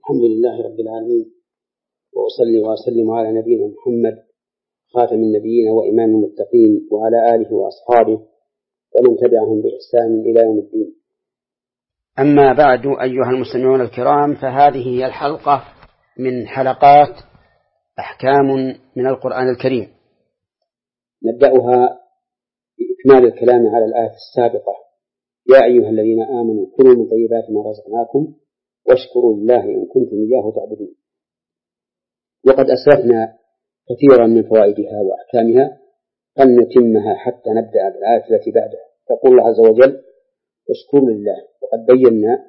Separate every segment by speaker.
Speaker 1: الحمد لله رب العالمين، وأصلي وأسلم على نبينا محمد خاتم النبيين وإمام المتقين وعلى آله وأصحابه ومن تبعهم بإحسان إلى يوم الدين. أما بعد، أيها المستمعون الكرام، فهذه هي الحلقة من حلقات أحكام من القرآن الكريم، نبدأها بإكمال الكلام على الآية السابقة: يا أيها الذين آمنوا كلوا من طيبات ما رزقناكم واشكروا لله إن كنتم إياه تعبدون. وقد أسلفنا كثيرا من فوائدها وأحكامها، فلنتمها حتى نبدأ بالآية التي بعدها. يقول الله عز وجل: واشكروا لله. وقد بينا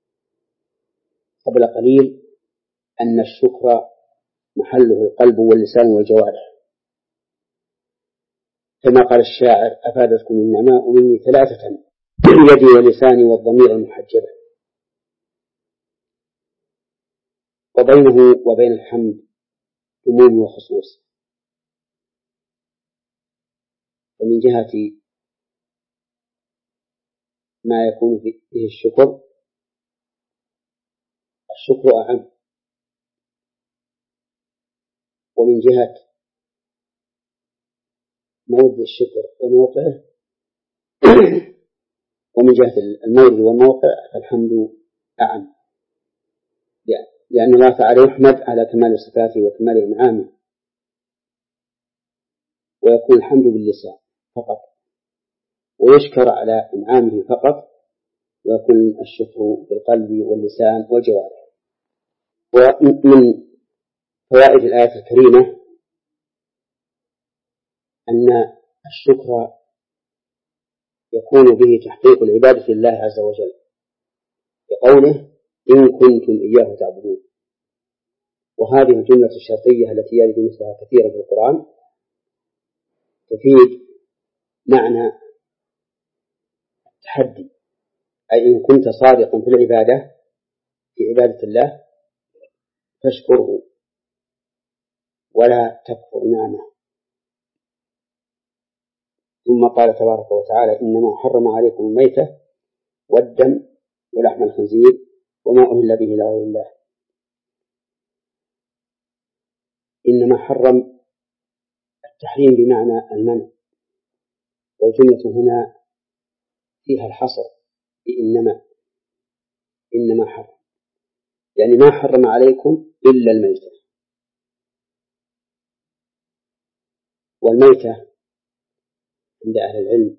Speaker 1: قبل قليل أن الشكر محله القلب واللسان والجوارح، كما قال الشاعر: أفادتكم النعماء مني ثلاثة، يدي ولساني والضمير المحجبة. وبينه وبين الحمد عموم وخصوص، ومن جهة ما يكون فيه الشكر أعم، ومن جهة مورد الشكر وموقعه ومن جهة المورد والموقع الحمد أعم، لأن الله تعالى يحمد على كمال صفاته وكمال إنعامه، ويكون الحمد باللسان فقط، ويشكر على إنعامه فقط، ويكون الشكر بالقلب واللسان والجوارح. ومن فوائد الآية الكريمة أن الشكر يكون به تحقيق العبادة لله عز وجل، بقوله: إن كنتم إياه تعبدون. وهذه الجملة الشرطية التي يرد مثلها كثيرا في القرآن تفيد معنى التحدي، أي إن كنت صادقا في العبادة، في عبادة الله، فاشكره ولا تكفر نعمه. ثم قال تبارك وتعالى: إنما حرم عليكم الميتة والدم ولحم الخنزير وما أهل به لغير الله. إنما حرم التحريم بمعنى المنع، والجملة هنا فيها الحصر إنما حرم، يعني ما حرم عليكم إلا الميتة. والميتة عند أهل العلم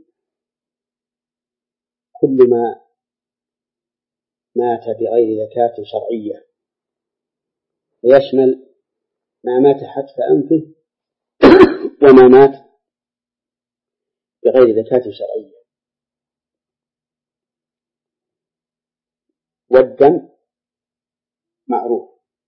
Speaker 1: كل ما مات بغير زكاة شرعية، ويشمل ما مات حتف أنفه وما مات بغير زكاة شرعية. والدم معروف،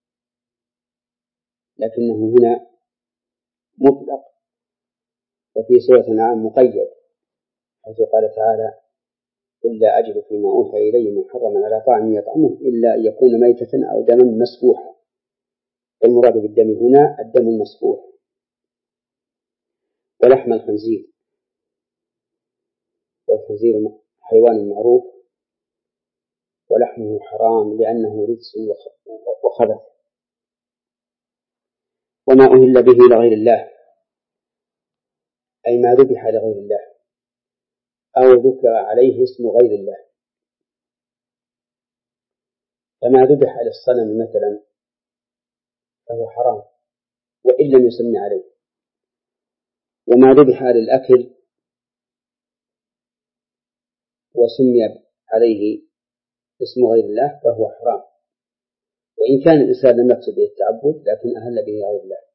Speaker 1: لكنه هنا مطلق، وفي سورة الأنعام مقيد، حيث قال تعالى: قل لا أجد فيما أوحي إلي محرما على طاعم يطعمه إلا أن يكون ميتة أو دما مسفوحا. المراد بالدم هنا الدم المسفوح. ولحم الخنزير، والخنزير حيوان معروف، ولحمه حرام لأنه رجس وخبث. وما أهل به لغير الله، أي ما ذبح لغير الله أو ذكر عليه اسم غير الله. فما ذبح للصنم مثلا فهو حرام وإن لم يسمى عليه، وما ذبح للأكل وسمي عليه اسم غير الله فهو حرام، وإن كان الإنسان لم يقصد به التعبد لكن أهل به غير الله.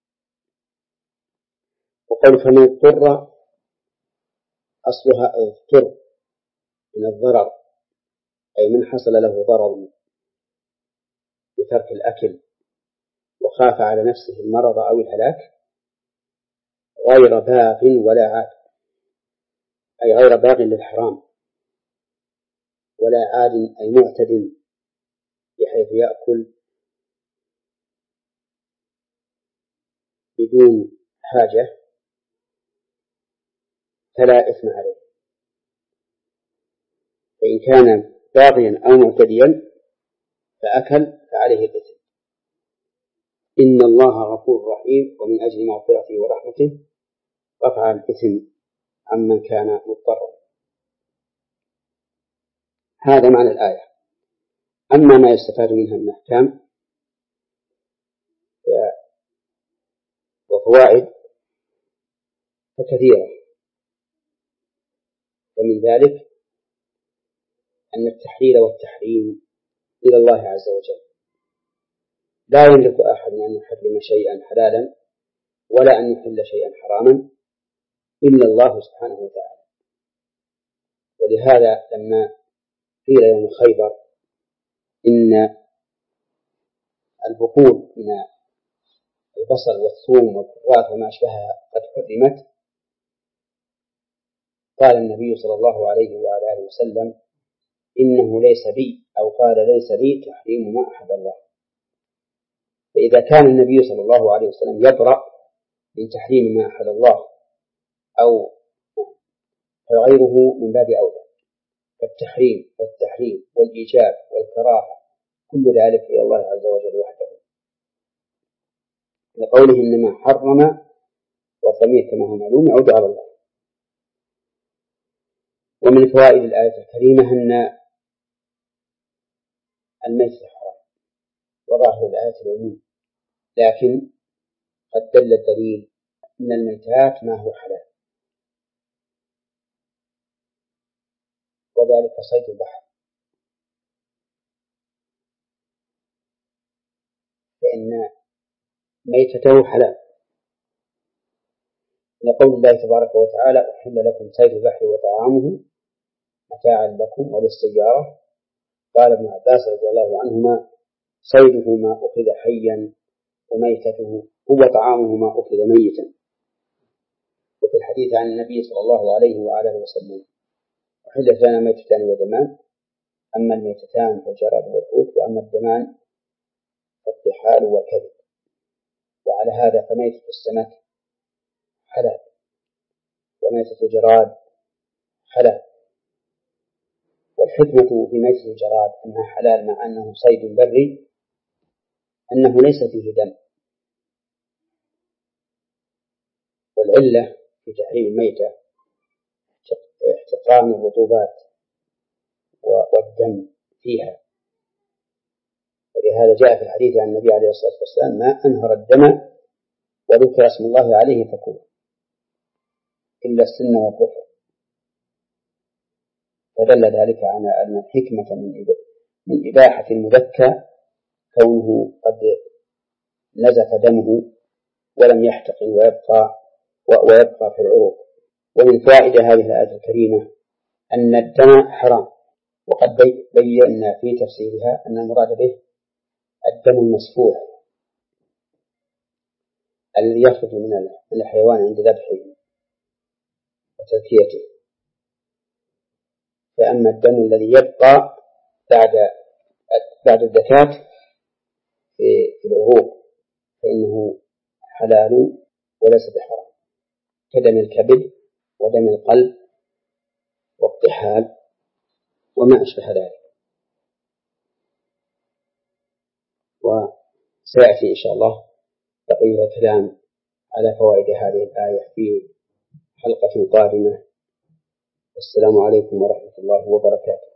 Speaker 1: وقال: فمن اضطر، أصلها اضطر من الضرر، أي من حصل له ضرر بترك الأكل وخاف على نفسه المرض أو الهلاك، غير باغ ولا عاد، أي غير باغ للحرام ولا عاد، أي معتد بحيث يأكل بدون حاجة، فلا إثم عليه. فإن كان باغيا أو معتديا فأكل فعليه الإثم. إن الله غفور رحيم، ومن أجل مغفرته ورحمته رفع الإثم عمن كان مضطرا. هذا معنى الآية. أما ما يستفاد منها من أحكام وفوائد فكثيرة، ومن ذلك أن التحليل والتحريم إلى الله عز وجل، لا يملك أحد أن يحرم شيئا حلالا ولا أن يحل شيئا حراما إلا الله سبحانه وتعالى. ولهذا لما قيل يوم خيبر إن البخور من البصل والثوم والكرات وما أشبهها قد حرمت، قال النبي صلى الله عليه وعلى آله وسلم إنه ليس بي، أو قال ليس لي تحريم ما أحد الله. فإذا كان النبي صلى الله عليه وسلم يبرأ من تحريم ما أحد الله أو غيره من باب أولى، فالتحريم والتحريم والإيجاب والكراهة كل ذلك إلى الله عز وجل وحده، لقوله إنما حرم، والضمير كما هو معلوم يعود على الله. ومن فوائد الآية الكريمة أن الميتة حرام، وظاهر الآية العموم، لكن قد دل الدليل أن الميتات ما هو حلال، وذلك صيد البحر، فإن ميتته حلال، لقول الله تبارك وتعالى أحل لكم صيد البحر وطعامه متاعا لكم وللسيارة. قال ابن عباس رضي الله عنهما صيده ما أخذ حيا وميتته هو طعامه ما أخذ ميتا. وفي الحديث عن النبي صلى الله عليه وعلى آله وسلم أحلت لنا ميتتان ودمان، أما الميتتان فالجراد والحوت، وأما الدمان فالطحال والكبد. وعلى هذا فميتة السمك حلال، وميتة الجراد حلال. والحكمة في ميتة الجراد أنها حلال مع أنه صيد بري، أنه ليس فيه دم، والعلة في تحريم الميتة احتقان الرطوبات والدم فيها. ولهذا جاء في الحديث عن النبي عليه الصلاة والسلام ما أنهر الدم وذكر اسم الله عليه فكله إلا السن والظفر. فدل ذلك على أن الحكمة من إباحة المذكى كونه قد نزف دمه ولم يحتقن ويبقى في العروق. ومن فوائد هذه الآية الكريمة أن الدم حرام، وقد بينا في تفسيرها أن المراد به الدم المسفوح الذي يخرج من الحيوان عند ذبحه وتذكيته. فأما الدم الذي يبقى بعد الزكاة في العروق فإنه حلال وليس بحرام، كدم الكبد ودم القلب والطحال وما أشبه ذلك. وسيأتي إن شاء الله بقية الكلام على فوائد هذه الآية في حلقة قادمة. والسلام عليكم ورحمة الله وبركاته.